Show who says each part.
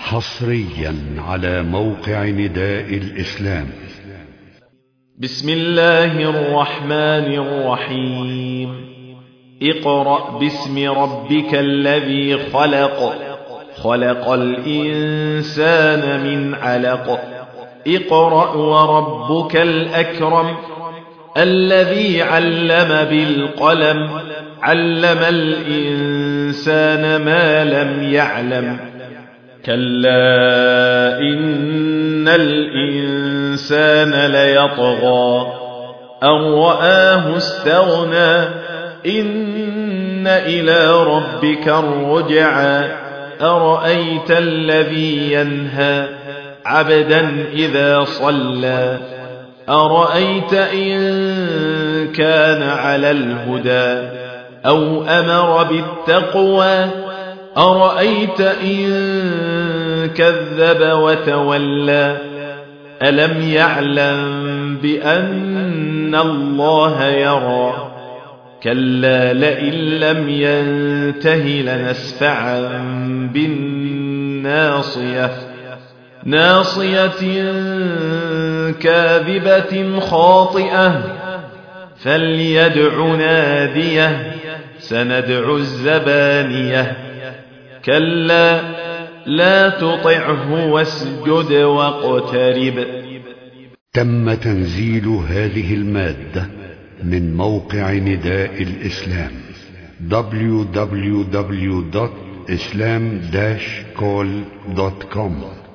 Speaker 1: حصريا على موقع نداء الإسلام.
Speaker 2: بسم الله الرحمن الرحيم. اقرأ باسم ربك الذي خلق، خلق الإنسان من علق. اقرأ وربك الأكرم الذي علم بالقلم، علم الإنسان ما لم يعلم. كلا إن الإنسان ليطغى أن رآه استغنى، إن إلى ربك الرجعى. أرأيت الذي ينهى عبدا إذا صلى، أرأيت إن كان على الهدى أو أمر بالتقوى، أرأيت إن كذب وتولى. ألم يعلم بأن الله يرى، كلا لئن لم ينته لنسفعا بالناصية، ناصية كاذبة خاطئة، فليدع ناديه سندع الزبانية. كلا لا تطعه واسجد واقترب.
Speaker 1: تم تنزيل هذه المادة من موقع نداء الإسلام www.islam-call.com